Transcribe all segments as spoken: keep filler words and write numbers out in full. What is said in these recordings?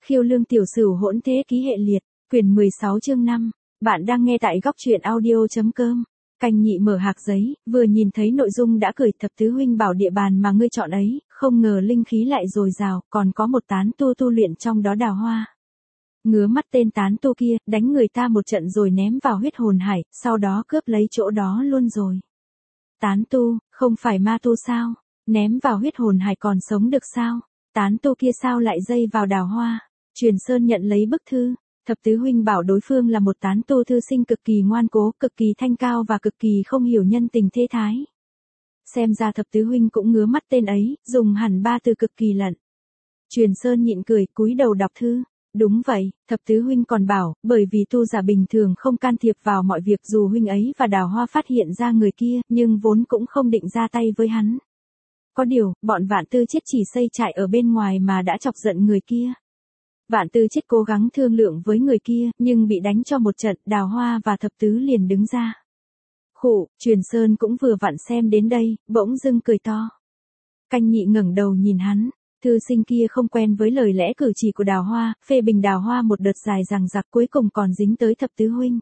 Khiêu lương tiểu sửu hỗn thế ký hệ liệt, quyển mười sáu chương năm. Bạn đang nghe tại góc truyện audio.com. Canh nhị mở hạc giấy, vừa nhìn thấy nội dung đã cười. Thập tứ huynh bảo địa bàn mà ngươi chọn ấy, không ngờ linh khí lại dồi dào, còn có một tán tu tu luyện trong đó đào hoa. Ngứa mắt tên tán tu kia, đánh người ta một trận rồi ném vào huyết hồn hải, sau đó cướp lấy chỗ đó luôn rồi. Tán tu, không phải ma tu sao? Ném vào huyết hồn hải còn sống được sao? Tán tu kia sao lại dây vào đào hoa? Truyền Sơn nhận lấy bức thư. Thập tứ huynh bảo đối phương là một tán tu thư sinh cực kỳ ngoan cố, cực kỳ thanh cao và cực kỳ không hiểu nhân tình thế thái. Xem ra thập tứ huynh cũng ngứa mắt tên ấy, dùng hẳn ba từ cực kỳ lận. Truyền Sơn nhịn cười, cúi đầu đọc thư. Đúng vậy, thập tứ huynh còn bảo, bởi vì tu giả bình thường không can thiệp vào mọi việc, dù huynh ấy và đào hoa phát hiện ra người kia, nhưng vốn cũng không định ra tay với hắn. Có điều, bọn Vạn Tư Chết chỉ xây trại ở bên ngoài mà đã chọc giận người kia. Vạn Tư Chết cố gắng thương lượng với người kia, nhưng bị đánh cho một trận, đào hoa và thập tứ liền đứng ra. Khụ, Truyền Sơn cũng vừa vặn xem đến đây, bỗng dưng cười to. Canh nhị ngẩng đầu nhìn hắn, thư sinh kia không quen với lời lẽ cử chỉ của đào hoa, phê bình đào hoa một đợt dài dằng dặc cuối cùng còn dính tới thập tứ huynh.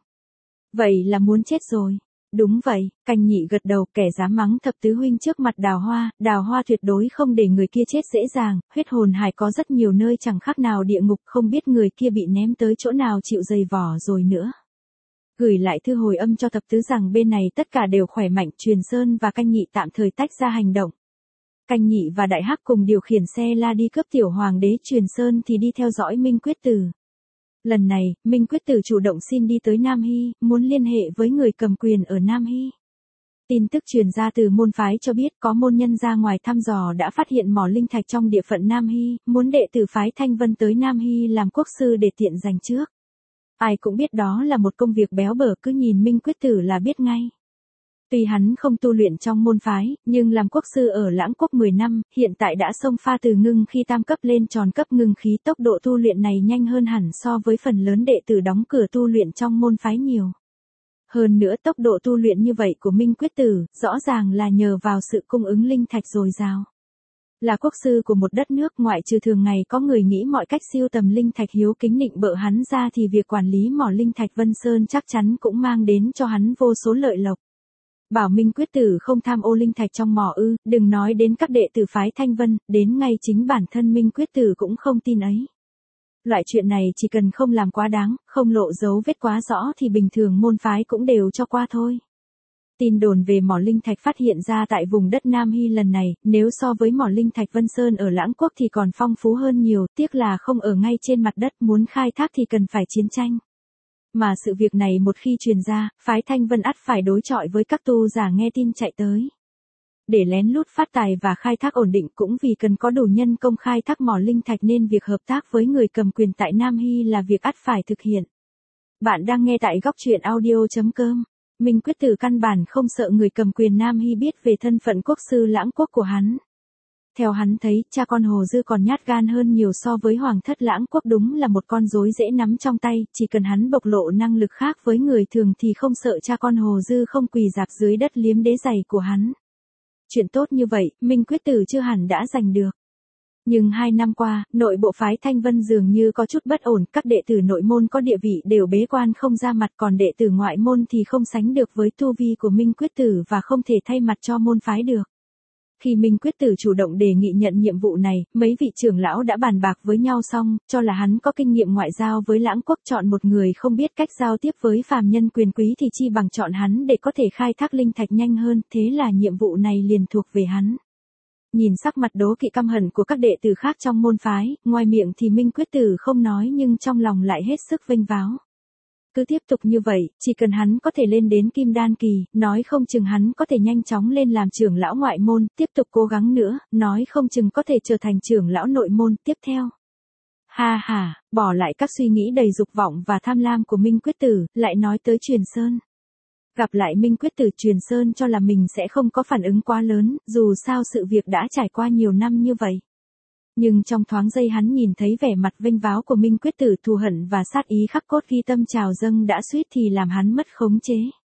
Vậy là muốn chết rồi. Đúng vậy, canh nhị gật đầu, kẻ dám mắng thập tứ huynh trước mặt đào hoa, đào hoa tuyệt đối không để người kia chết dễ dàng, huyết hồn hải có rất nhiều nơi chẳng khác nào địa ngục, không biết người kia bị ném tới chỗ nào chịu dày vỏ rồi nữa. Gửi lại thư hồi âm cho thập tứ rằng bên này tất cả đều khỏe mạnh. Truyền Sơn và canh nhị tạm thời tách ra hành động. Canh nhị và đại hắc cùng điều khiển xe la đi cướp tiểu hoàng đế, Truyền Sơn thì đi theo dõi Minh Quyết Tử. Lần này, Minh Quyết Tử chủ động xin đi tới Nam Hy, muốn liên hệ với người cầm quyền ở Nam Hy. Tin tức truyền ra từ môn phái cho biết có môn nhân ra ngoài thăm dò đã phát hiện mỏ linh thạch trong địa phận Nam Hy, muốn đệ tử phái Thanh Vân tới Nam Hy làm quốc sư để tiện giành trước. Ai cũng biết đó là một công việc béo bở, cứ nhìn Minh Quyết Tử là biết ngay. Tuy hắn không tu luyện trong môn phái, nhưng làm quốc sư ở Lãng Quốc mười năm, hiện tại đã xông pha từ ngưng khi tam cấp lên tròn cấp ngưng khí, tốc độ tu luyện này nhanh hơn hẳn so với phần lớn đệ tử đóng cửa tu luyện trong môn phái nhiều. Hơn nữa tốc độ tu luyện như vậy của Minh Quyết Tử, rõ ràng là nhờ vào sự cung ứng linh thạch dồi dào. Là quốc sư của một đất nước, ngoại trừ thường ngày có người nghĩ mọi cách siêu tầm linh thạch hiếu kính nịnh bợ hắn ra thì việc quản lý mỏ linh thạch Vân Sơn chắc chắn cũng mang đến cho hắn vô số lợi lộc. Bảo Minh Quyết Tử không tham ô linh thạch trong mỏ ư, đừng nói đến các đệ tử phái Thanh Vân, đến ngay chính bản thân Minh Quyết Tử cũng không tin ấy. Loại chuyện này chỉ cần không làm quá đáng, không lộ dấu vết quá rõ thì bình thường môn phái cũng đều cho qua thôi. Tin đồn về mỏ linh thạch phát hiện ra tại vùng đất Nam Hy lần này, nếu so với mỏ linh thạch Vân Sơn ở Lãng Quốc thì còn phong phú hơn nhiều, tiếc là không ở ngay trên mặt đất, muốn khai thác thì cần phải chiến tranh. Mà sự việc này một khi truyền ra, phái Thanh Vân ắt phải đối chọi với các tu giả nghe tin chạy tới. Để lén lút phát tài và khai thác ổn định cũng vì cần có đủ nhân công khai thác mỏ linh thạch nên việc hợp tác với người cầm quyền tại Nam Hy là việc ắt phải thực hiện. Bạn đang nghe tại góc truyện audio.com. Minh Quyết Tử căn bản không sợ người cầm quyền Nam Hy biết về thân phận quốc sư Lãng Quốc của hắn. Theo hắn thấy, cha con Hồ Dư còn nhát gan hơn nhiều so với Hoàng thất Lãng Quốc, đúng là một con rối dễ nắm trong tay, chỉ cần hắn bộc lộ năng lực khác với người thường thì không sợ cha con Hồ Dư không quỳ rạp dưới đất liếm đế giày của hắn. Chuyện tốt như vậy, Minh Quyết Tử chưa hẳn đã giành được. Nhưng hai năm qua, nội bộ phái Thanh Vân dường như có chút bất ổn, các đệ tử nội môn có địa vị đều bế quan không ra mặt, còn đệ tử ngoại môn thì không sánh được với tu vi của Minh Quyết Tử và không thể thay mặt cho môn phái được. Khi Minh Quyết Tử chủ động đề nghị nhận nhiệm vụ này, mấy vị trưởng lão đã bàn bạc với nhau xong, cho là hắn có kinh nghiệm ngoại giao với Lãng Quốc, chọn một người không biết cách giao tiếp với phàm nhân quyền quý thì chi bằng chọn hắn để có thể khai thác linh thạch nhanh hơn, thế là nhiệm vụ này liền thuộc về hắn. Nhìn sắc mặt đố kỵ căm hận của các đệ tử khác trong môn phái, ngoài miệng thì Minh Quyết Tử không nói nhưng trong lòng lại hết sức vênh váo. Cứ tiếp tục như vậy, chỉ cần hắn có thể lên đến Kim Đan kỳ, nói không chừng hắn có thể nhanh chóng lên làm trưởng lão ngoại môn, tiếp tục cố gắng nữa, nói không chừng có thể trở thành trưởng lão nội môn tiếp theo. Ha ha, bỏ lại các suy nghĩ đầy dục vọng và tham lam của Minh Quyết Tử, lại nói tới Truyền Sơn. Gặp lại Minh Quyết Tử, Truyền Sơn cho là mình sẽ không có phản ứng quá lớn, dù sao sự việc đã trải qua nhiều năm như vậy. Nhưng trong thoáng giây hắn nhìn thấy vẻ mặt vênh váo của Minh Quyết Tử, thù hận và sát ý khắc cốt ghi tâm trào dâng đã suýt thì làm hắn mất khống chế.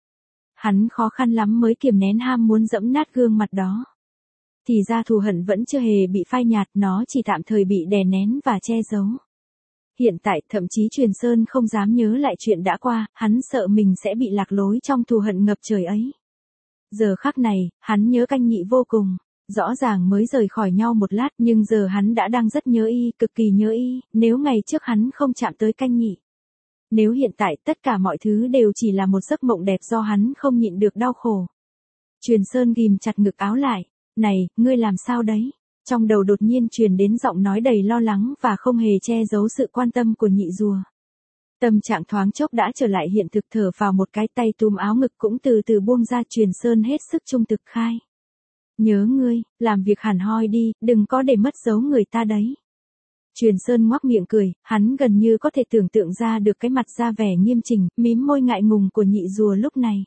Hắn khó khăn lắm mới kiềm nén ham muốn dẫm nát gương mặt đó. Thì ra thù hận vẫn chưa hề bị phai nhạt, nó chỉ tạm thời bị đè nén và che giấu. Hiện tại, thậm chí Truyền Sơn không dám nhớ lại chuyện đã qua, hắn sợ mình sẽ bị lạc lối trong thù hận ngập trời ấy. Giờ khắc này, hắn nhớ Canh Nhị vô cùng. Rõ ràng mới rời khỏi nhau một lát nhưng giờ hắn đã đang rất nhớ y, cực kỳ nhớ y, nếu ngày trước hắn không chạm tới Canh Nhị. Nếu hiện tại tất cả mọi thứ đều chỉ là một giấc mộng đẹp do hắn không nhịn được đau khổ. Truyền Sơn ghim chặt ngực áo lại. Này, ngươi làm sao đấy? Trong đầu đột nhiên truyền đến giọng nói đầy lo lắng và không hề che giấu sự quan tâm của nhị rùa. Tâm trạng thoáng chốc đã trở lại hiện thực, thở vào một cái, tay túm áo ngực cũng từ từ buông ra. Truyền Sơn hết sức trung thực khai. Nhớ ngươi, làm việc hẳn hoi đi, đừng có để mất dấu người ta đấy. Truyền Sơn ngoác miệng cười, hắn gần như có thể tưởng tượng ra được cái mặt ra vẻ nghiêm chỉnh, mím môi ngại ngùng của nhị rùa lúc này.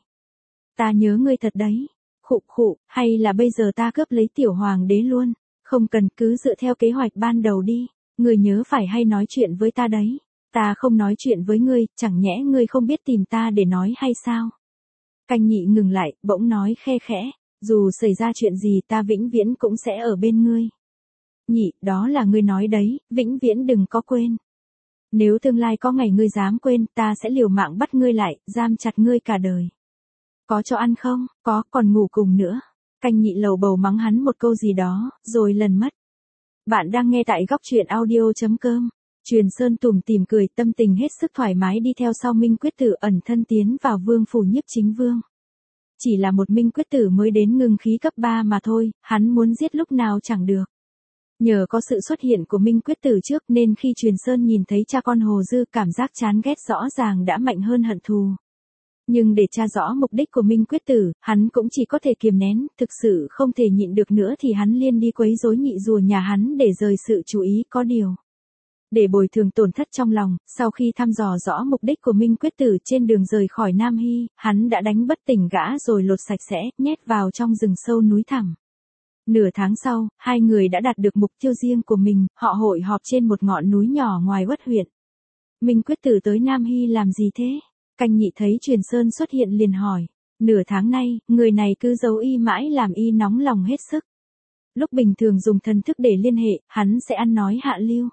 Ta nhớ ngươi thật đấy. Khụ khụ, hay là bây giờ ta cướp lấy tiểu hoàng đế luôn? Không cần, cứ dựa theo kế hoạch ban đầu đi. Ngươi nhớ phải hay nói chuyện với ta đấy. Ta không nói chuyện với ngươi, chẳng nhẽ ngươi không biết tìm ta để nói hay sao? Canh Nhị ngừng lại, bỗng nói khe khẽ. Dù xảy ra chuyện gì ta vĩnh viễn cũng sẽ ở bên ngươi. Nhị, đó là ngươi nói đấy, vĩnh viễn đừng có quên. Nếu tương lai có ngày ngươi dám quên, ta sẽ liều mạng bắt ngươi lại, giam chặt ngươi cả đời. Có cho ăn không? Có, còn ngủ cùng nữa. Canh Nhị lầu bầu mắng hắn một câu gì đó, rồi lần mất. Bạn đang nghe tại góc truyện audio chấm com. Truyền Sơn tủm tỉm cười, tâm tình hết sức thoải mái đi theo sau Minh Quyết Tử ẩn thân tiến vào vương phủ Nhiếp Chính Vương. Chỉ là một Minh Quyết Tử mới đến ngưng khí cấp ba mà thôi, hắn muốn giết lúc nào chẳng được. Nhờ có sự xuất hiện của Minh Quyết Tử trước nên khi Truyền Sơn nhìn thấy cha con Hồ Dư, cảm giác chán ghét rõ ràng đã mạnh hơn hận thù. Nhưng để tra rõ mục đích của Minh Quyết Tử, hắn cũng chỉ có thể kiềm nén, thực sự không thể nhịn được nữa thì hắn liền đi quấy rối nhị rùa nhà hắn để rời sự chú ý. Có điều, để bồi thường tổn thất trong lòng, sau khi thăm dò rõ mục đích của Minh Quyết Tử trên đường rời khỏi Nam Hy, hắn đã đánh bất tỉnh gã rồi lột sạch sẽ, nhét vào trong rừng sâu núi thẳm. Nửa tháng sau, hai người đã đạt được mục tiêu riêng của mình, họ hội họp trên một ngọn núi nhỏ ngoài Uất huyện. Minh Quyết Tử tới Nam Hy làm gì thế? Canh Nhị thấy Truyền Sơn xuất hiện liền hỏi. Nửa tháng nay, người này cứ giấu y mãi làm y nóng lòng hết sức. Lúc bình thường dùng thần thức để liên hệ, hắn sẽ ăn nói hạ lưu.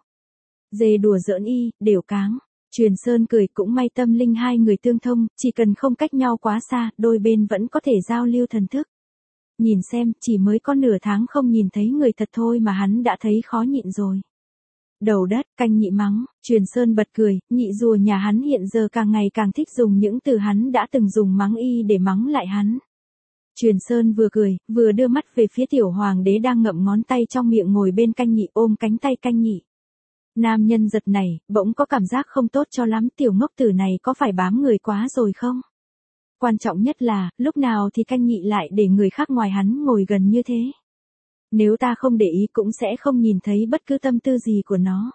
Dê đùa giỡn y, đều cáng. Truyền Sơn cười, cũng may tâm linh hai người tương thông, chỉ cần không cách nhau quá xa, đôi bên vẫn có thể giao lưu thần thức. Nhìn xem, chỉ mới có nửa tháng không nhìn thấy người thật thôi mà hắn đã thấy khó nhịn rồi. Đầu đất, Canh Nhị mắng. Truyền Sơn bật cười, nhị rùa nhà hắn hiện giờ càng ngày càng thích dùng những từ hắn đã từng dùng mắng y để mắng lại hắn. Truyền Sơn vừa cười, vừa đưa mắt về phía tiểu hoàng đế đang ngậm ngón tay trong miệng ngồi bên Canh Nhị, ôm cánh tay Canh Nhị. Nam nhân giật này, bỗng có cảm giác không tốt cho lắm, tiểu ngốc tử này có phải bám người quá rồi không? Quan trọng nhất là, lúc nào thì Canh Nhị lại để người khác ngoài hắn ngồi gần như thế? Nếu ta không để ý cũng sẽ không nhìn thấy bất cứ tâm tư gì của nó.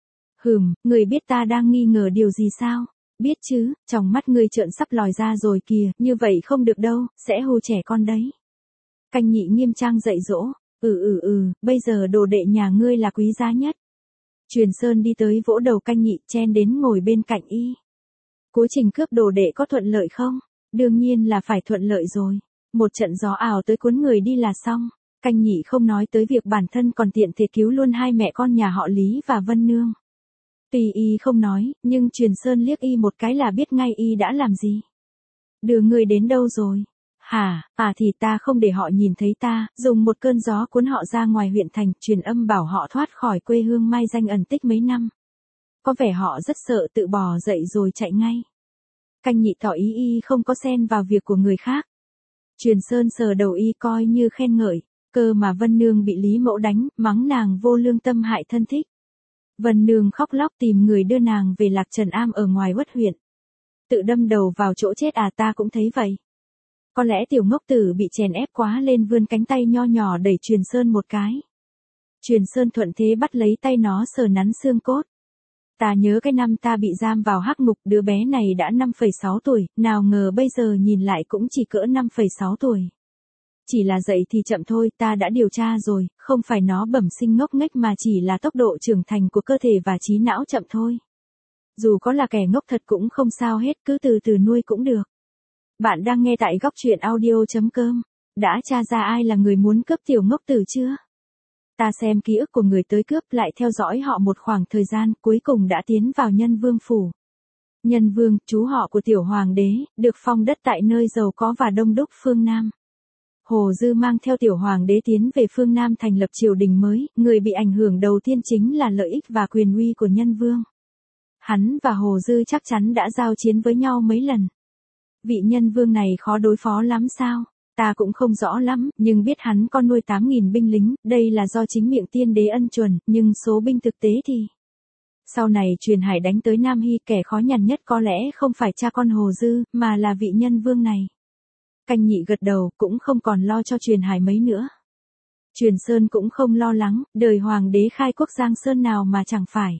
Hừm, người biết ta đang nghi ngờ điều gì sao? Biết chứ, trong mắt ngươi trợn sắp lòi ra rồi kìa, như vậy không được đâu, sẽ hù trẻ con đấy. Canh Nhị nghiêm trang dạy dỗ. Ừ ừ ừ, bây giờ đồ đệ nhà ngươi là quý giá nhất. Truyền Sơn đi tới vỗ đầu Canh Nhị, chen đến ngồi bên cạnh y. Quá trình cướp đồ đệ có thuận lợi không? Đương nhiên là phải thuận lợi rồi. Một trận gió ảo tới cuốn người đi là xong. Canh Nhị không nói tới việc bản thân còn tiện thể cứu luôn hai mẹ con nhà họ Lý và Vân Nương. Tuy y không nói, nhưng Truyền Sơn liếc y một cái là biết ngay y đã làm gì. Đưa người đến đâu rồi? Hả, à thì ta không để họ nhìn thấy ta, dùng một cơn gió cuốn họ ra ngoài huyện thành, truyền âm bảo họ thoát khỏi quê hương mai danh ẩn tích mấy năm. Có vẻ họ rất sợ, tự bò dậy rồi chạy ngay. Canh Nhị tỏ ý y không có xen vào việc của người khác. Truyền Sơn sờ đầu y coi như khen ngợi. Cơ mà Vân Nương bị Lý Mẫu đánh, mắng nàng vô lương tâm hại thân thích. Vân Nương khóc lóc tìm người đưa nàng về Lạc Trần Am ở ngoài Uất huyện. Tự đâm đầu vào chỗ chết à? Ta cũng thấy vậy. Có lẽ tiểu ngốc tử bị chèn ép quá lên vươn cánh tay nho nhỏ đẩy Truyền Sơn một cái. Truyền Sơn thuận thế bắt lấy tay nó sờ nắn xương cốt. Ta nhớ cái năm ta bị giam vào hắc ngục, đứa bé này đã năm phẩy sáu tuổi, nào ngờ bây giờ nhìn lại cũng chỉ cỡ năm phẩy sáu tuổi. Chỉ là dậy thì chậm thôi, ta đã điều tra rồi, không phải nó bẩm sinh ngốc nghếch mà chỉ là tốc độ trưởng thành của cơ thể và trí não chậm thôi. Dù có là kẻ ngốc thật cũng không sao hết, cứ từ từ nuôi cũng được. Bạn đang nghe tại góc truyện audio chấm com. Đã tra ra ai là người muốn cướp tiểu ngốc tử chưa? Ta xem ký ức của người tới cướp lại theo dõi họ một khoảng thời gian, cuối cùng đã tiến vào Nhân Vương phủ. Nhân Vương, chú họ của tiểu hoàng đế, được phong đất tại nơi giàu có và đông đúc phương Nam. Hồ Dư mang theo tiểu hoàng đế tiến về phương Nam thành lập triều đình mới, người bị ảnh hưởng đầu tiên chính là lợi ích và quyền uy của Nhân Vương. Hắn và Hồ Dư chắc chắn đã giao chiến với nhau mấy lần. Vị Nhân Vương này khó đối phó lắm sao? Ta cũng không rõ lắm, nhưng biết hắn có nuôi tám nghìn binh lính, đây là do chính miệng tiên đế ân chuẩn, nhưng số binh thực tế thì... Sau này Truyền Hải đánh tới Nam Hy, kẻ khó nhằn nhất có lẽ không phải cha con Hồ Dư, mà là vị Nhân Vương này. Canh Nhị gật đầu, cũng không còn lo cho Truyền Hải mấy nữa. Truyền Sơn cũng không lo lắng, đời hoàng đế khai quốc Giang Sơn nào mà chẳng phải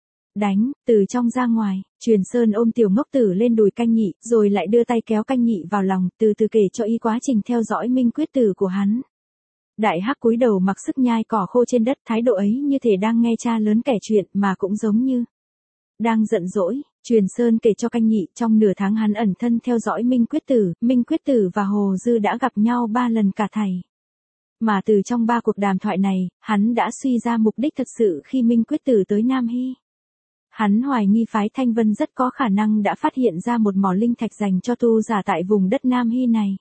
đánh, từ trong ra ngoài. Truyền Sơn ôm tiểu ngốc tử lên đùi Canh Nhị, rồi lại đưa tay kéo Canh Nhị vào lòng, từ từ kể cho y quá trình theo dõi minh quyết tử của hắn. Đại Hắc cúi đầu mặc sức nhai cỏ khô trên đất, thái độ ấy như thể đang nghe cha lớn kể chuyện, mà cũng giống như đang giận dỗi. Truyền Sơn kể cho Canh Nhị, trong nửa tháng hắn ẩn thân theo dõi minh quyết tử, minh quyết tử và Hồ Dư đã gặp nhau ba lần cả thảy. Mà từ trong ba cuộc đàm thoại này, hắn đã suy ra mục đích thật sự khi minh quyết tử tới Nam Hy. Hắn hoài nghi phái Thanh Vân rất có khả năng đã phát hiện ra một mỏ linh thạch dành cho tu giả tại vùng đất Nam Hy này.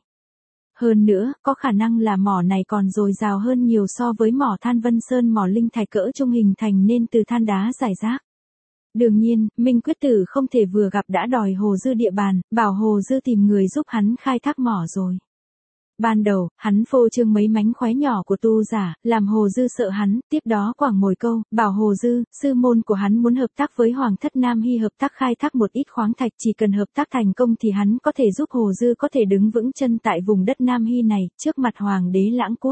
Hơn nữa, có khả năng là mỏ này còn dồi dào hơn nhiều so với mỏ than Vân Sơn, mỏ linh thạch cỡ trung hình thành nên từ than đá rải rác. Đương nhiên, Minh Quyết Tử không thể vừa gặp đã đòi Hồ Dư địa bàn, bảo Hồ Dư tìm người giúp hắn khai thác mỏ rồi. Ban đầu, hắn phô trương mấy mánh khóe nhỏ của tu giả, làm Hồ Dư sợ hắn, tiếp đó quảng mồi câu, bảo Hồ Dư, sư môn của hắn muốn hợp tác với Hoàng thất Nam Hy hợp tác khai thác một ít khoáng thạch, chỉ cần hợp tác thành công thì hắn có thể giúp Hồ Dư có thể đứng vững chân tại vùng đất Nam Hy này, trước mặt Hoàng đế Lãng Quốc.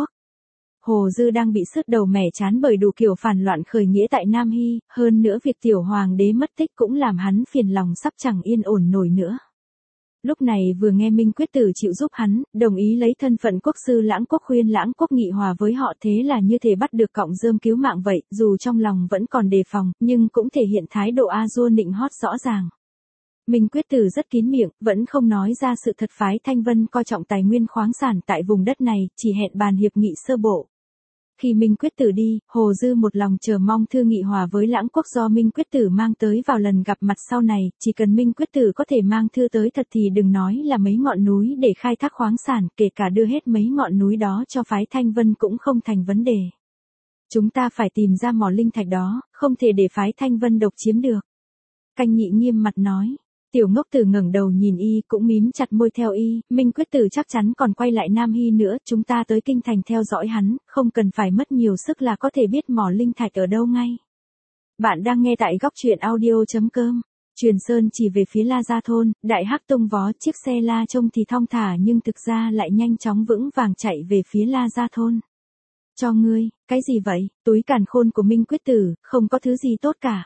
Hồ Dư đang bị sứt đầu mẻ chán bởi đủ kiểu phản loạn khởi nghĩa tại Nam Hy, hơn nữa việc tiểu Hoàng đế mất tích cũng làm hắn phiền lòng sắp chẳng yên ổn nổi nữa. Lúc này vừa nghe Minh Quyết Tử chịu giúp hắn, đồng ý lấy thân phận quốc sư Lãng Quốc khuyên Lãng Quốc nghị hòa với họ, thế là như thể bắt được cọng rơm cứu mạng vậy, dù trong lòng vẫn còn đề phòng, nhưng cũng thể hiện thái độ a dua nịnh hót rõ ràng. Minh Quyết Tử rất kín miệng, vẫn không nói ra sự thật phái Thanh Vân coi trọng tài nguyên khoáng sản tại vùng đất này, chỉ hẹn bàn hiệp nghị sơ bộ. Khi Minh Quyết Tử đi, Hồ Dư một lòng chờ mong thư nghị hòa với Lãng Quốc do Minh Quyết Tử mang tới vào lần gặp mặt sau này, chỉ cần Minh Quyết Tử có thể mang thư tới thật thì đừng nói là mấy ngọn núi để khai thác khoáng sản, kể cả đưa hết mấy ngọn núi đó cho phái Thanh Vân cũng không thành vấn đề. Chúng ta phải tìm ra mỏ linh thạch đó, không thể để phái Thanh Vân độc chiếm được. Canh Nhị nghiêm mặt nói. Tiểu Ngốc Tử ngẩng đầu nhìn y, cũng mím chặt môi theo y, Minh Quyết Tử chắc chắn còn quay lại Nam Hy nữa, chúng ta tới kinh thành theo dõi hắn, không cần phải mất nhiều sức là có thể biết mỏ linh thạch ở đâu ngay. Bạn đang nghe tại góc truyện audio chấm com. Truyền Sơn chỉ về phía La Gia thôn, Đại Hắc tung vó chiếc xe la trông thì thong thả nhưng thực ra lại nhanh chóng vững vàng chạy về phía La Gia thôn. Cho ngươi, cái gì vậy? Túi càn khôn của Minh Quyết Tử, không có thứ gì tốt cả.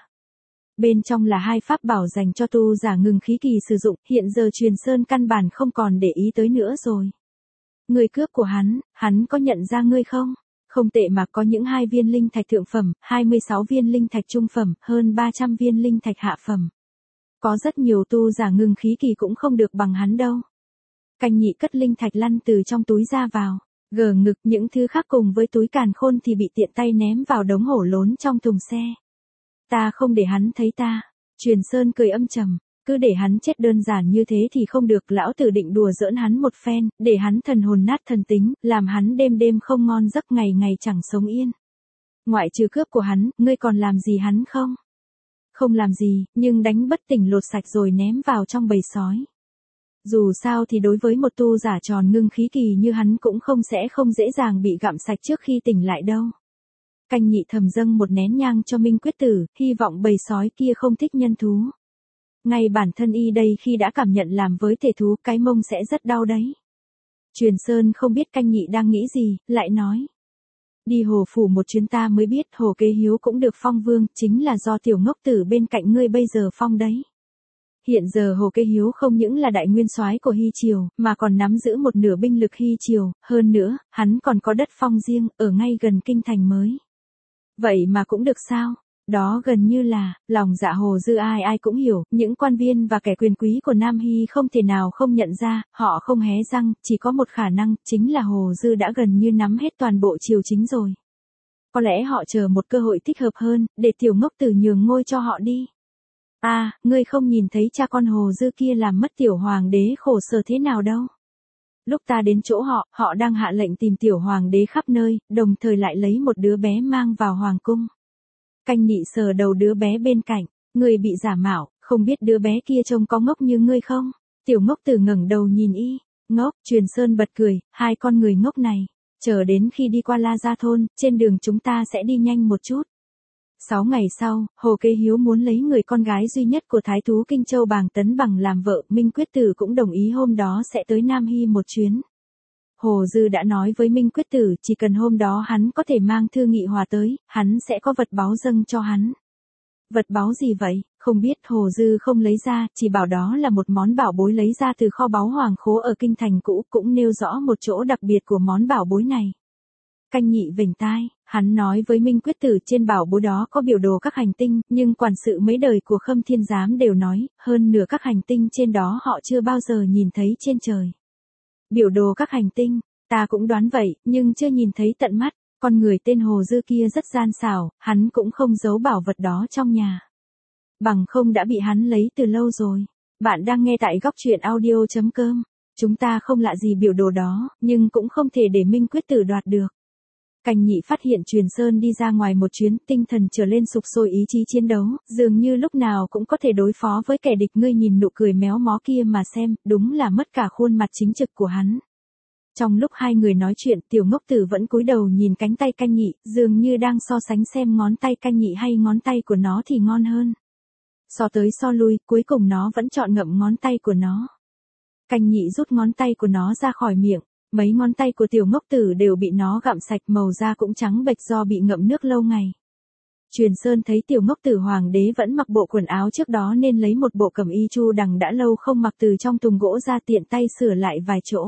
Bên trong là hai pháp bảo dành cho tu giả ngừng khí kỳ sử dụng, hiện giờ Truyền Sơn căn bản không còn để ý tới nữa rồi. Người cướp của hắn, hắn có nhận ra ngươi không? Không tệ mà, có những hai viên linh thạch thượng phẩm, hai mươi sáu viên linh thạch trung phẩm, hơn ba trăm viên linh thạch hạ phẩm. Có rất nhiều tu giả ngừng khí kỳ cũng không được bằng hắn đâu. Canh Nhị cất linh thạch lăn từ trong túi ra vào, gờ ngực, những thứ khác cùng với túi càn khôn thì bị tiện tay ném vào đống hổ lốn trong thùng xe. Ta không để hắn thấy ta. Truyền Sơn cười âm trầm, cứ để hắn chết đơn giản như thế thì không được, lão tử định đùa giỡn hắn một phen, để hắn thần hồn nát thần tính, làm hắn đêm đêm không ngon giấc, ngày ngày chẳng sống yên. Ngoại trừ cướp của hắn, ngươi còn làm gì hắn không? Không làm gì, nhưng đánh bất tỉnh lột sạch rồi ném vào trong bầy sói. Dù sao thì đối với một tu giả tròn ngưng khí kỳ như hắn cũng không sẽ không dễ dàng bị gặm sạch trước khi tỉnh lại đâu. Canh Nhị thầm dâng một nén nhang cho Minh Quyết Tử, hy vọng bầy sói kia không thích nhân thú. Ngay bản thân y đây khi đã cảm nhận làm với thể thú, cái mông sẽ rất đau đấy. Truyền Sơn không biết Canh Nhị đang nghĩ gì, lại nói. Đi Hồ phủ một chuyến ta mới biết Hồ Kế Hiếu cũng được phong vương, chính là do Tiểu Ngốc Tử bên cạnh ngươi bây giờ phong đấy. Hiện giờ Hồ Kế Hiếu không những là đại nguyên soái của Hy Triều, mà còn nắm giữ một nửa binh lực Hy Triều, hơn nữa, hắn còn có đất phong riêng, ở ngay gần kinh thành mới. Vậy mà cũng được sao? Đó gần như là, lòng dạ Hồ Dư ai ai cũng hiểu, những quan viên và kẻ quyền quý của Nam Hy không thể nào không nhận ra, họ không hé răng, chỉ có một khả năng, chính là Hồ Dư đã gần như nắm hết toàn bộ triều chính rồi. Có lẽ họ chờ một cơ hội thích hợp hơn, để tiểu ngốc tử nhường ngôi cho họ đi. À, ngươi không nhìn thấy cha con Hồ Dư kia làm mất tiểu hoàng đế khổ sở thế nào đâu. Lúc ta đến chỗ họ, họ đang hạ lệnh tìm tiểu hoàng đế khắp nơi, đồng thời lại lấy một đứa bé mang vào hoàng cung. Canh Nhị sờ đầu đứa bé bên cạnh, người bị giả mạo, không biết đứa bé kia trông có ngốc như ngươi không? Tiểu ngốc tử ngẩng đầu nhìn y, ngốc, Truyền Sơn bật cười, hai con người ngốc này, chờ đến khi đi qua La Gia thôn, trên đường chúng ta sẽ đi nhanh một chút. Sáu ngày sau, Hồ Kế Hiếu muốn lấy người con gái duy nhất của Thái thú Kinh Châu Bàng Tấn Bằng làm vợ, Minh Quyết Tử cũng đồng ý hôm đó sẽ tới Nam Hy một chuyến. Hồ Dư đã nói với Minh Quyết Tử, chỉ cần hôm đó hắn có thể mang Thư Nghị Hòa tới, hắn sẽ có vật báu dâng cho hắn. Vật báu gì vậy? Không biết, Hồ Dư không lấy ra, chỉ bảo đó là một món bảo bối lấy ra từ kho báu hoàng khố ở kinh thành cũ, cũng nêu rõ một chỗ đặc biệt của món bảo bối này. Canh Nhị vểnh tai, hắn nói với Minh Quyết Tử trên bảo bối đó có biểu đồ các hành tinh, nhưng quản sự mấy đời của Khâm Thiên Giám đều nói, hơn nửa các hành tinh trên đó họ chưa bao giờ nhìn thấy trên trời. Biểu đồ các hành tinh, ta cũng đoán vậy, nhưng chưa nhìn thấy tận mắt. Con người tên Hồ Dư kia rất gian xảo, hắn cũng không giấu bảo vật đó trong nhà. Bằng không đã bị hắn lấy từ lâu rồi. Bạn đang nghe tại góc truyện audio chấm com. Chúng ta không lạ gì biểu đồ đó, nhưng cũng không thể để Minh Quyết Tử đoạt được. Canh Nhị phát hiện Truyền Sơn đi ra ngoài một chuyến, tinh thần trở lên sục sôi ý chí chiến đấu, dường như lúc nào cũng có thể đối phó với kẻ địch. Ngươi nhìn nụ cười méo mó kia mà xem, đúng là mất cả khuôn mặt chính trực của hắn. Trong lúc hai người nói chuyện, tiểu ngốc tử vẫn cúi đầu nhìn cánh tay Canh Nhị, dường như đang so sánh xem ngón tay Canh Nhị hay ngón tay của nó thì ngon hơn. So tới so lui, cuối cùng nó vẫn chọn ngậm ngón tay của nó. Canh Nhị rút ngón tay của nó ra khỏi miệng, mấy ngón tay của tiểu ngốc tử đều bị nó gặm sạch, màu da cũng trắng bệch do bị ngậm nước lâu ngày. Truyền Sơn thấy tiểu ngốc tử hoàng đế vẫn mặc bộ quần áo trước đó nên lấy một bộ cẩm y chu đằng đã lâu không mặc từ trong thùng gỗ ra, tiện tay sửa lại vài chỗ.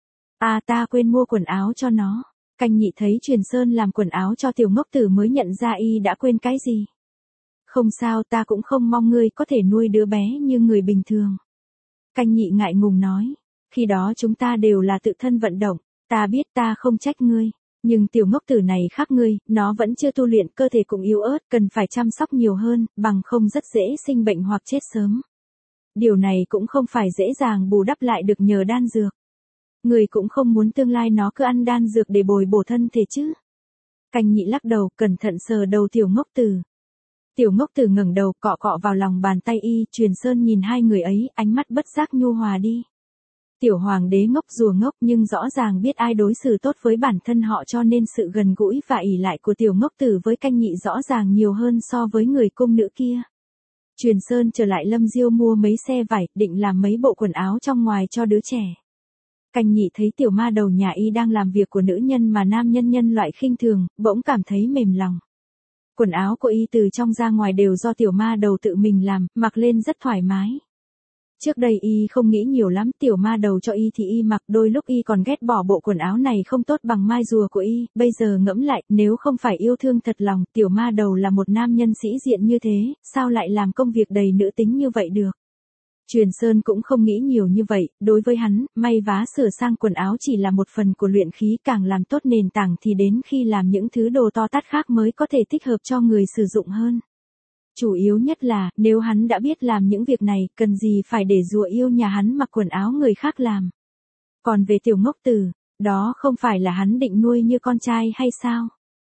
À, ta quên mua quần áo cho nó. Canh Nhị thấy Truyền Sơn làm quần áo cho tiểu ngốc tử mới nhận ra y đã quên cái gì. Không sao, ta cũng không mong ngươi có thể nuôi đứa bé như người bình thường. Canh Nhị ngại ngùng nói, khi đó chúng ta đều là tự thân vận động, ta biết ta không trách ngươi. Nhưng tiểu ngốc tử này khác ngươi, nó vẫn chưa tu luyện, cơ thể cũng yếu ớt, cần phải chăm sóc nhiều hơn, bằng không rất dễ sinh bệnh hoặc chết sớm. Điều này cũng không phải dễ dàng bù đắp lại được nhờ đan dược. Người cũng không muốn tương lai nó cứ ăn đan dược để bồi bổ thân thể chứ. Canh Nhị lắc đầu, cẩn thận sờ đầu tiểu ngốc tử. Tiểu ngốc tử ngẩng đầu, cọ cọ vào lòng bàn tay y. Truyền Sơn nhìn hai người ấy, ánh mắt bất giác nhu hòa đi. Tiểu hoàng đế ngốc rùa ngốc, nhưng rõ ràng biết ai đối xử tốt với bản thân họ, cho nên sự gần gũi và ỷ lại của tiểu ngốc tử với Canh Nhị rõ ràng nhiều hơn so với người cung nữ kia. Truyền Sơn trở lại Lâm Diêu mua mấy xe vải, định làm mấy bộ quần áo trong ngoài cho đứa trẻ. Canh Nhị thấy tiểu ma đầu nhà y đang làm việc của nữ nhân mà nam nhân nhân loại khinh thường, bỗng cảm thấy mềm lòng. Quần áo của y từ trong ra ngoài đều do tiểu ma đầu tự mình làm, mặc lên rất thoải mái. Trước đây y không nghĩ nhiều lắm, tiểu ma đầu cho y thì y mặc, đôi lúc y còn ghét bỏ bộ quần áo này không tốt bằng mai rùa của y, bây giờ ngẫm lại, nếu không phải yêu thương thật lòng, tiểu ma đầu là một nam nhân sĩ diện như thế, sao lại làm công việc đầy nữ tính như vậy được. Truyền Sơn cũng không nghĩ nhiều như vậy, đối với hắn, may vá sửa sang quần áo chỉ là một phần của luyện khí, càng làm tốt nền tảng thì đến khi làm những thứ đồ to tát khác mới có thể thích hợp cho người sử dụng hơn. Chủ yếu nhất là, nếu hắn đã biết làm những việc này, cần gì phải để rùa yêu nhà hắn mặc quần áo người khác làm. Còn về tiểu ngốc tử, đó không phải là hắn định nuôi như con trai hay sao?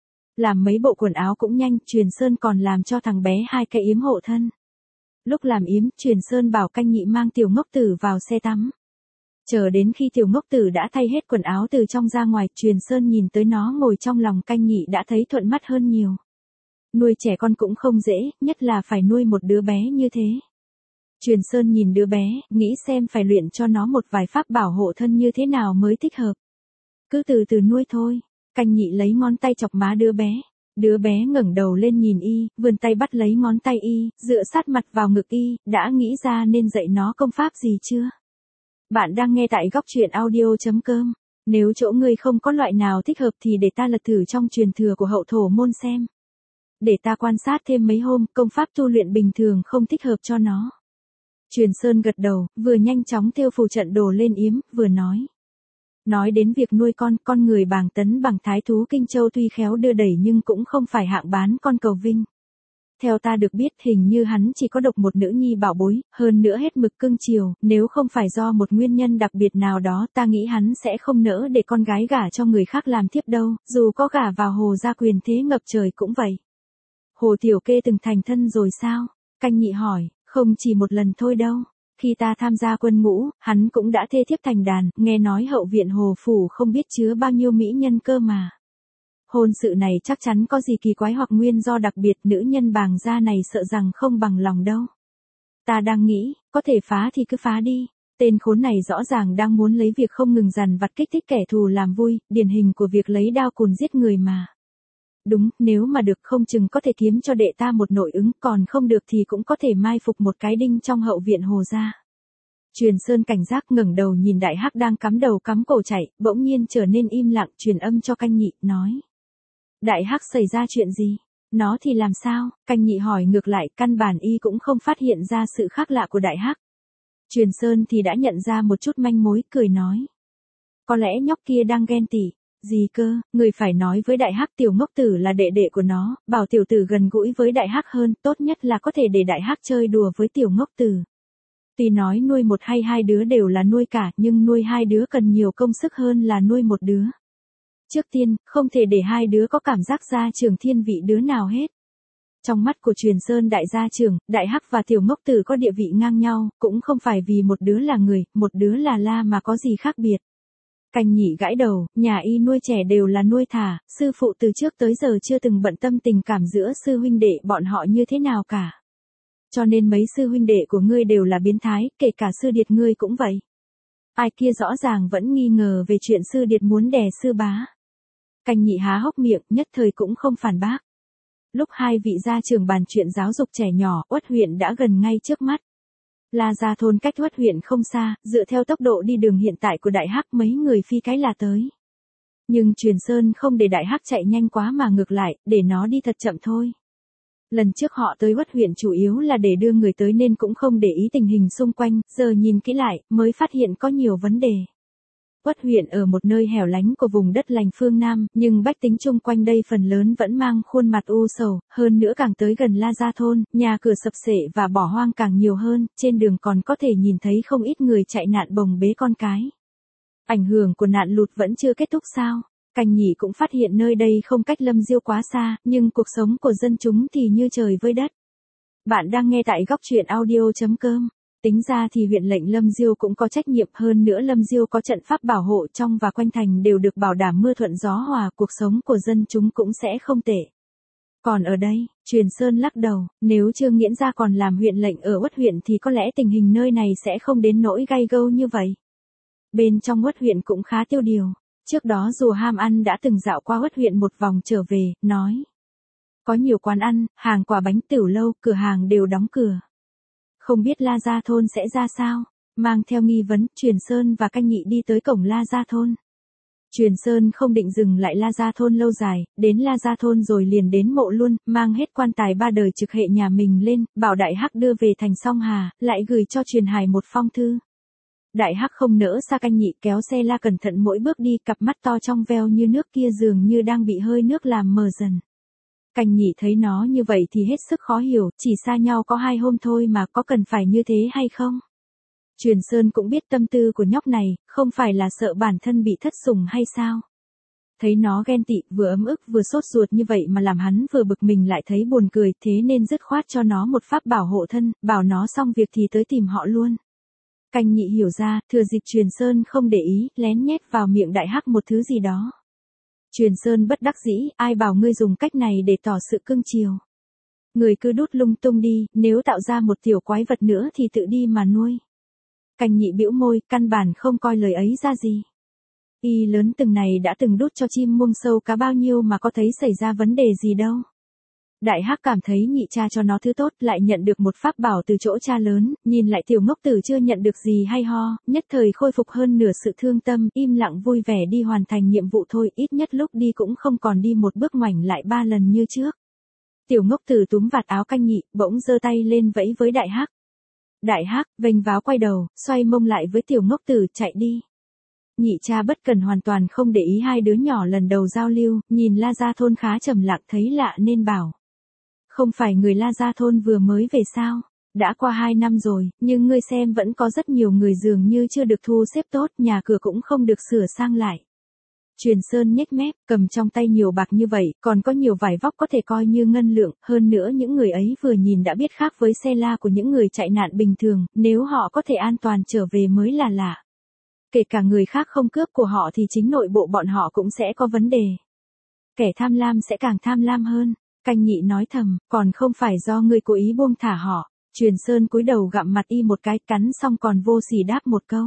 Làm mấy bộ quần áo cũng nhanh, Truyền Sơn còn làm cho thằng bé hai cái yếm hộ thân. Lúc làm yếm, Truyền Sơn bảo Canh Nhị mang tiểu ngốc tử vào xe tắm. Chờ đến khi tiểu ngốc tử đã thay hết quần áo từ trong ra ngoài, Truyền Sơn nhìn tới nó ngồi trong lòng Canh Nhị đã thấy thuận mắt hơn nhiều. Nuôi trẻ con cũng không dễ, nhất là phải nuôi một đứa bé như thế. Truyền Sơn nhìn đứa bé, nghĩ xem phải luyện cho nó một vài pháp bảo hộ thân như thế nào mới thích hợp. Cứ từ từ nuôi thôi. Canh Nhị lấy ngón tay chọc má đứa bé. Đứa bé ngẩng đầu lên nhìn y, vươn tay bắt lấy ngón tay y, dựa sát mặt vào ngực y, đã nghĩ ra nên dạy nó công pháp gì chưa? Bạn đang nghe tại góc truyện audio chấm com. Nếu chỗ ngươi không có loại nào thích hợp thì để ta lật thử trong truyền thừa của Hậu Thổ môn xem. Để ta quan sát thêm mấy hôm, công pháp tu luyện bình thường không thích hợp cho nó. Truyền Sơn gật đầu, vừa nhanh chóng thêu phù trận đồ lên yếm, vừa nói. Nói đến việc nuôi con, con người Bàng Tấn bằng thái thú Kinh Châu tuy khéo đưa đẩy nhưng cũng không phải hạng bán con cầu vinh. Theo ta được biết hình như hắn chỉ có độc một nữ nhi bảo bối, hơn nữa hết mực cưng chiều, nếu không phải do một nguyên nhân đặc biệt nào đó ta nghĩ hắn sẽ không nỡ để con gái gả cho người khác làm thiếp đâu, dù có gả vào Hồ gia quyền thế ngập trời cũng vậy. Hồ Tiểu Kê từng thành thân rồi sao? Canh Nhị hỏi, không chỉ một lần thôi đâu. Khi ta tham gia quân ngũ, hắn cũng đã thê thiếp thành đàn, nghe nói hậu viện Hồ Phủ không biết chứa bao nhiêu mỹ nhân cơ mà. Hôn sự này chắc chắn có gì kỳ quái hoặc nguyên do đặc biệt, nữ nhân Bàng gia này sợ rằng không bằng lòng đâu. Ta đang nghĩ, có thể phá thì cứ phá đi. Tên khốn này rõ ràng đang muốn lấy việc không ngừng dằn vặt kích thích kẻ thù làm vui, điển hình của việc lấy đao cùn giết người mà. Đúng, nếu mà được không chừng có thể kiếm cho đệ ta một nội ứng, còn không được thì cũng có thể mai phục một cái đinh trong hậu viện Hồ gia. Truyền Sơn cảnh giác ngẩng đầu nhìn Đại Hắc đang cắm đầu cắm cổ chạy, bỗng nhiên trở nên im lặng, truyền âm cho Canh Nhị, nói. Đại Hắc xảy ra chuyện gì? Nó thì làm sao? Canh Nhị hỏi ngược lại, căn bản y cũng không phát hiện ra sự khác lạ của Đại Hắc. Truyền Sơn thì đã nhận ra một chút manh mối, cười nói. Có lẽ nhóc kia đang ghen tị. Gì cơ, người phải nói với Đại Hắc tiểu ngốc tử là đệ đệ của nó, bảo tiểu tử gần gũi với Đại Hắc hơn, tốt nhất là có thể để Đại Hắc chơi đùa với tiểu ngốc tử. Tuy nói nuôi một hay hai đứa đều là nuôi cả, nhưng nuôi hai đứa cần nhiều công sức hơn là nuôi một đứa. Trước tiên, không thể để hai đứa có cảm giác gia trưởng thiên vị đứa nào hết. Trong mắt của Truyền Sơn đại gia trưởng, Đại Hắc và tiểu ngốc tử có địa vị ngang nhau, cũng không phải vì một đứa là người, một đứa là la mà có gì khác biệt. Canh Nhị gãi đầu, nhà y nuôi trẻ đều là nuôi thả, sư phụ từ trước tới giờ chưa từng bận tâm tình cảm giữa sư huynh đệ bọn họ như thế nào cả. Cho nên mấy sư huynh đệ của ngươi đều là biến thái, kể cả sư điệt ngươi cũng vậy. Ai kia rõ ràng vẫn nghi ngờ về chuyện sư điệt muốn đè sư bá. Canh Nhị há hốc miệng, nhất thời cũng không phản bác. Lúc hai vị gia trưởng bàn chuyện giáo dục trẻ nhỏ, Uất huyện đã gần ngay trước mắt. La Gia thôn cách Uất huyện không xa, dựa theo tốc độ đi đường hiện tại của Đại Hắc mấy người phi cái là tới. Nhưng Truyền Sơn không để Đại Hắc chạy nhanh quá mà ngược lại, để nó đi thật chậm thôi. Lần trước họ tới Uất huyện chủ yếu là để đưa người tới nên cũng không để ý tình hình xung quanh, giờ nhìn kỹ lại, mới phát hiện có nhiều vấn đề. Uất huyện ở một nơi hẻo lánh của vùng đất lành phương Nam, nhưng bách tính chung quanh đây phần lớn vẫn mang khuôn mặt u sầu, hơn nữa càng tới gần La Gia thôn, nhà cửa sập xệ và bỏ hoang càng nhiều hơn, trên đường còn có thể nhìn thấy không ít người chạy nạn bồng bế con cái. Ảnh hưởng của nạn lụt vẫn chưa kết thúc sao? Canh Nhị cũng phát hiện nơi đây không cách Lâm Diêu quá xa, nhưng cuộc sống của dân chúng thì như trời với đất. Bạn đang nghe tại góc truyện audio chấm com. Tính ra thì huyện lệnh Lâm Diêu cũng có trách nhiệm, hơn nữa Lâm Diêu có trận pháp bảo hộ trong và quanh thành đều được bảo đảm mưa thuận gió hòa, cuộc sống của dân chúng cũng sẽ không tệ. Còn ở đây, Truyền Sơn lắc đầu, nếu Trương Nghiễn Gia còn làm huyện lệnh ở Uất huyện thì có lẽ tình hình nơi này sẽ không đến nỗi gay gâu như vậy. Bên trong Uất huyện cũng khá tiêu điều. Trước đó Rùa Ham Ăn đã từng dạo qua Uất huyện một vòng trở về, nói. Có nhiều quán ăn, hàng quà bánh tiểu lâu, cửa hàng đều đóng cửa. Không biết La Gia thôn sẽ ra sao? Mang theo nghi vấn, Truyền Sơn và Canh Nhị đi tới cổng La Gia thôn. Truyền Sơn không định dừng lại La Gia thôn lâu dài, đến La Gia thôn rồi liền đến mộ luôn, mang hết quan tài ba đời trực hệ nhà mình lên, bảo Đại Hắc đưa về thành Song Hà, lại gửi cho Truyền Hải một phong thư. Đại Hắc không nỡ xa Canh Nhị, kéo xe la cẩn thận mỗi bước đi, cặp mắt to trong veo như nước kia dường như đang bị hơi nước làm mờ dần. Canh Nhị thấy nó như vậy thì hết sức khó hiểu, chỉ xa nhau có hai hôm thôi mà có cần phải như thế hay không? Truyền Sơn cũng biết tâm tư của nhóc này, không phải là sợ bản thân bị thất sủng hay sao? Thấy nó ghen tị, vừa ấm ức vừa sốt ruột như vậy mà làm hắn vừa bực mình lại thấy buồn cười, thế nên dứt khoát cho nó một pháp bảo hộ thân, bảo nó xong việc thì tới tìm họ luôn. Canh Nhị hiểu ra, thừa dịp Truyền Sơn không để ý, lén nhét vào miệng Đại Hắc một thứ gì đó. Truyền Sơn bất đắc dĩ, ai bảo ngươi dùng cách này để tỏ sự cưng chiều. Người cứ đút lung tung đi, nếu tạo ra một tiểu quái vật nữa thì tự đi mà nuôi. Canh Nhị bĩu môi, căn bản không coi lời ấy ra gì. Y lớn từng này đã từng đút cho chim muông sâu cá bao nhiêu mà có thấy xảy ra vấn đề gì đâu. Đại Hắc cảm thấy nhị cha cho nó thứ tốt, lại nhận được một pháp bảo từ chỗ cha lớn, nhìn lại tiểu ngốc tử chưa nhận được gì hay ho, nhất thời khôi phục hơn nửa sự thương tâm, im lặng vui vẻ đi hoàn thành nhiệm vụ thôi, ít nhất lúc đi cũng không còn đi một bước ngoảnh lại ba lần như trước. Tiểu ngốc tử túm vạt áo Canh Nhị, bỗng giơ tay lên vẫy với Đại Hắc. Đại Hắc vênh váo quay đầu, xoay mông lại với tiểu ngốc tử, chạy đi. Nhị cha Bất Cần hoàn toàn không để ý hai đứa nhỏ lần đầu giao lưu, nhìn La Gia Thôn khá trầm lặng thấy lạ nên bảo. Không phải người La Gia Thôn vừa mới về sao? Đã qua hai năm rồi, nhưng ngươi xem vẫn có rất nhiều người dường như chưa được thu xếp tốt, nhà cửa cũng không được sửa sang lại. Truyền Sơn nhếch mép, cầm trong tay nhiều bạc như vậy, còn có nhiều vải vóc có thể coi như ngân lượng, hơn nữa những người ấy vừa nhìn đã biết khác với xe la của những người chạy nạn bình thường, nếu họ có thể an toàn trở về mới là lạ. Kể cả người khác không cướp của họ thì chính nội bộ bọn họ cũng sẽ có vấn đề. Kẻ tham lam sẽ càng tham lam hơn, Canh Nhị nói thầm, còn không phải do ngươi cố ý buông thả họ. Truyền Sơn cúi đầu gặm mặt y một cái, cắn xong còn vô sỉ đáp một câu.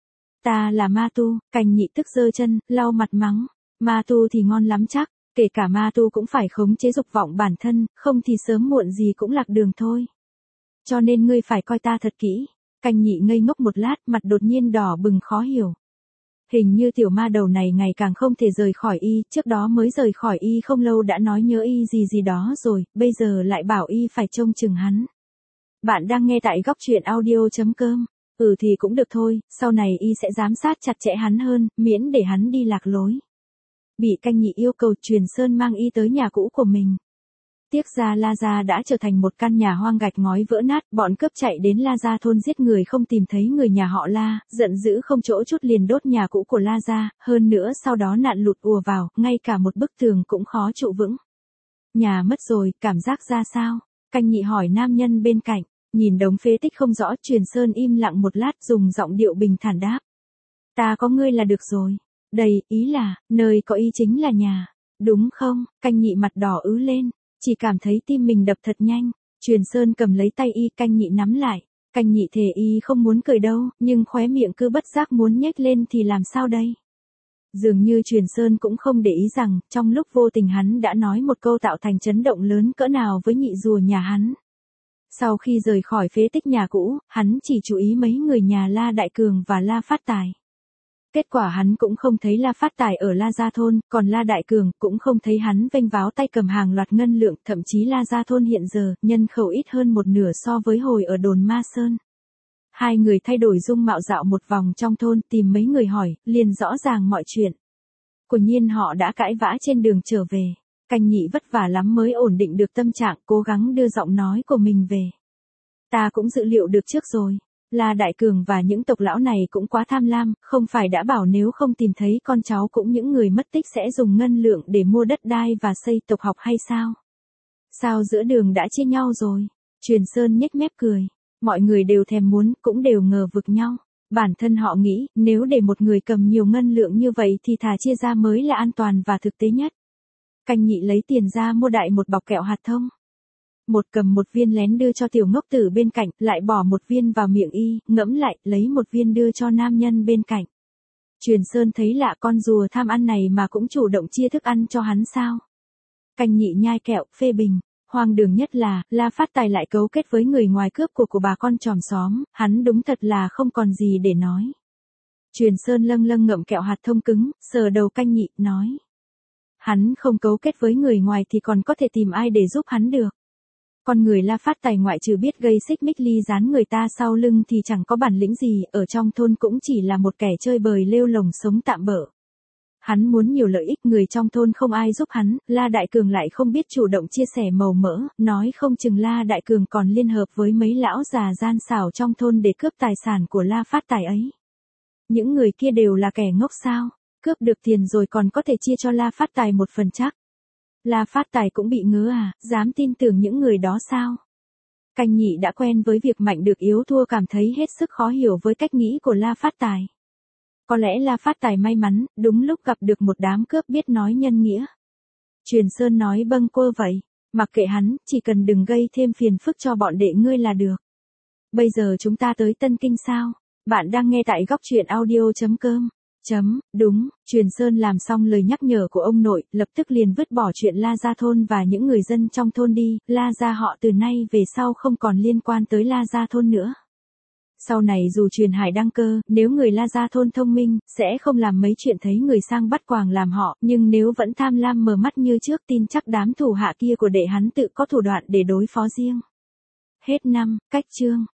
Ta là ma tu. Canh Nhị tức giơ chân, lau mặt mắng. Ma tu thì ngon lắm chắc, kể cả ma tu cũng phải khống chế dục vọng bản thân, không thì sớm muộn gì cũng lạc đường thôi. Cho nên ngươi phải coi ta thật kỹ. Canh Nhị ngây ngốc một lát, mặt đột nhiên đỏ bừng khó hiểu. Hình như tiểu ma đầu này ngày càng không thể rời khỏi y, trước đó mới rời khỏi y không lâu đã nói nhớ y gì gì đó rồi, bây giờ lại bảo y phải trông chừng hắn. Bạn đang nghe tại góc truyện audio chấm com. Ừ thì cũng được thôi, sau này y sẽ giám sát chặt chẽ hắn hơn, miễn để hắn đi lạc lối. Bị Canh Nhị yêu cầu, Truyền Sơn mang y tới nhà cũ của mình. Tiếc ra La Gia đã trở thành một căn nhà hoang gạch ngói vỡ nát, bọn cướp chạy đến La Gia thôn giết người không tìm thấy người nhà họ La, giận dữ không chỗ chút liền đốt nhà cũ của La Gia, hơn nữa sau đó nạn lụt ùa vào, ngay cả một bức tường cũng khó trụ vững. Nhà mất rồi, cảm giác ra sao? Canh Nhị hỏi nam nhân bên cạnh. Nhìn đống phế tích không rõ, Truyền Sơn im lặng một lát dùng giọng điệu bình thản đáp. Ta có ngươi là được rồi. Đây, ý là, nơi có y chính là nhà. Đúng không? Canh Nhị mặt đỏ ứ lên, chỉ cảm thấy tim mình đập thật nhanh. Truyền Sơn cầm lấy tay y, Canh Nhị nắm lại. Canh Nhị thề y không muốn cười đâu, nhưng khóe miệng cứ bất giác muốn nhếch lên thì làm sao đây? Dường như Truyền Sơn cũng không để ý rằng, trong lúc vô tình hắn đã nói một câu tạo thành chấn động lớn cỡ nào với nhị rùa nhà hắn. Sau khi rời khỏi phế tích nhà cũ, hắn chỉ chú ý mấy người nhà La Đại Cường và La Phát Tài. Kết quả hắn cũng không thấy La Phát Tài ở La Gia Thôn, còn La Đại Cường cũng không thấy hắn vênh váo tay cầm hàng loạt ngân lượng, thậm chí La Gia Thôn hiện giờ, nhân khẩu ít hơn một nửa so với hồi ở đồn Ma Sơn. Hai người thay đổi dung mạo dạo một vòng trong thôn tìm mấy người hỏi, liền rõ ràng mọi chuyện. Quả nhiên họ đã cãi vã trên đường trở về. Canh Nhị vất vả lắm mới ổn định được tâm trạng, cố gắng đưa giọng nói của mình về. Ta cũng dự liệu được trước rồi. La Đại Cường và những tộc lão này cũng quá tham lam, không phải đã bảo nếu không tìm thấy con cháu cũng những người mất tích sẽ dùng ngân lượng để mua đất đai và xây tộc học hay sao? Sao giữa đường đã chia nhau rồi? Truyền Sơn nhếch mép cười. Mọi người đều thèm muốn, cũng đều ngờ vực nhau. Bản thân họ nghĩ, nếu để một người cầm nhiều ngân lượng như vậy thì thà chia ra mới là an toàn và thực tế nhất. Canh Nhị lấy tiền ra mua đại một bọc kẹo hạt thông. Một cầm một viên lén đưa cho tiểu ngốc tử bên cạnh, lại bỏ một viên vào miệng y, ngẫm lại, lấy một viên đưa cho nam nhân bên cạnh. Truyền Sơn thấy lạ, con rùa tham ăn này mà cũng chủ động chia thức ăn cho hắn sao? Canh Nhị nhai kẹo, phê bình. Hoang đường nhất là, La Phát Tài lại cấu kết với người ngoài cướp của của bà con chòm xóm, hắn đúng thật là không còn gì để nói. Truyền Sơn lâng lâng ngậm kẹo hạt thông cứng, sờ đầu Canh Nhị, nói. Hắn không cấu kết với người ngoài thì còn có thể tìm ai để giúp hắn được. Con người La Phát Tài ngoại trừ biết gây xích mích ly gián người ta sau lưng thì chẳng có bản lĩnh gì, ở trong thôn cũng chỉ là một kẻ chơi bời lêu lồng sống tạm bợ. Hắn muốn nhiều lợi ích, người trong thôn không ai giúp hắn, La Đại Cường lại không biết chủ động chia sẻ màu mỡ, nói không chừng La Đại Cường còn liên hợp với mấy lão già gian xảo trong thôn để cướp tài sản của La Phát Tài ấy. Những người kia đều là kẻ ngốc sao? Cướp được tiền rồi còn có thể chia cho La Phát Tài một phần chắc. La Phát Tài cũng bị ngớ à, dám tin tưởng những người đó sao? Canh Nhị đã quen với việc mạnh được yếu thua, cảm thấy hết sức khó hiểu với cách nghĩ của La Phát Tài. Có lẽ La Phát Tài may mắn, đúng lúc gặp được một đám cướp biết nói nhân nghĩa. Truyền Sơn nói bâng quơ vậy, mặc kệ hắn, chỉ cần đừng gây thêm phiền phức cho bọn đệ ngươi là được. Bây giờ chúng ta tới Tân Kinh sao? Bạn đang nghe tại góc truyện audio chấm com. Chấm, đúng, Truyền Sơn làm xong lời nhắc nhở của ông nội, lập tức liền vứt bỏ chuyện La Gia Thôn và những người dân trong thôn đi, La Gia họ từ nay về sau không còn liên quan tới La Gia Thôn nữa. Sau này dù Truyền Hải đăng cơ, nếu người La Gia Thôn thông minh, sẽ không làm mấy chuyện thấy người sang bắt quàng làm họ, nhưng nếu vẫn tham lam mờ mắt như trước, tin chắc đám thủ hạ kia của đệ hắn tự có thủ đoạn để đối phó riêng. Hết năm, cách chương.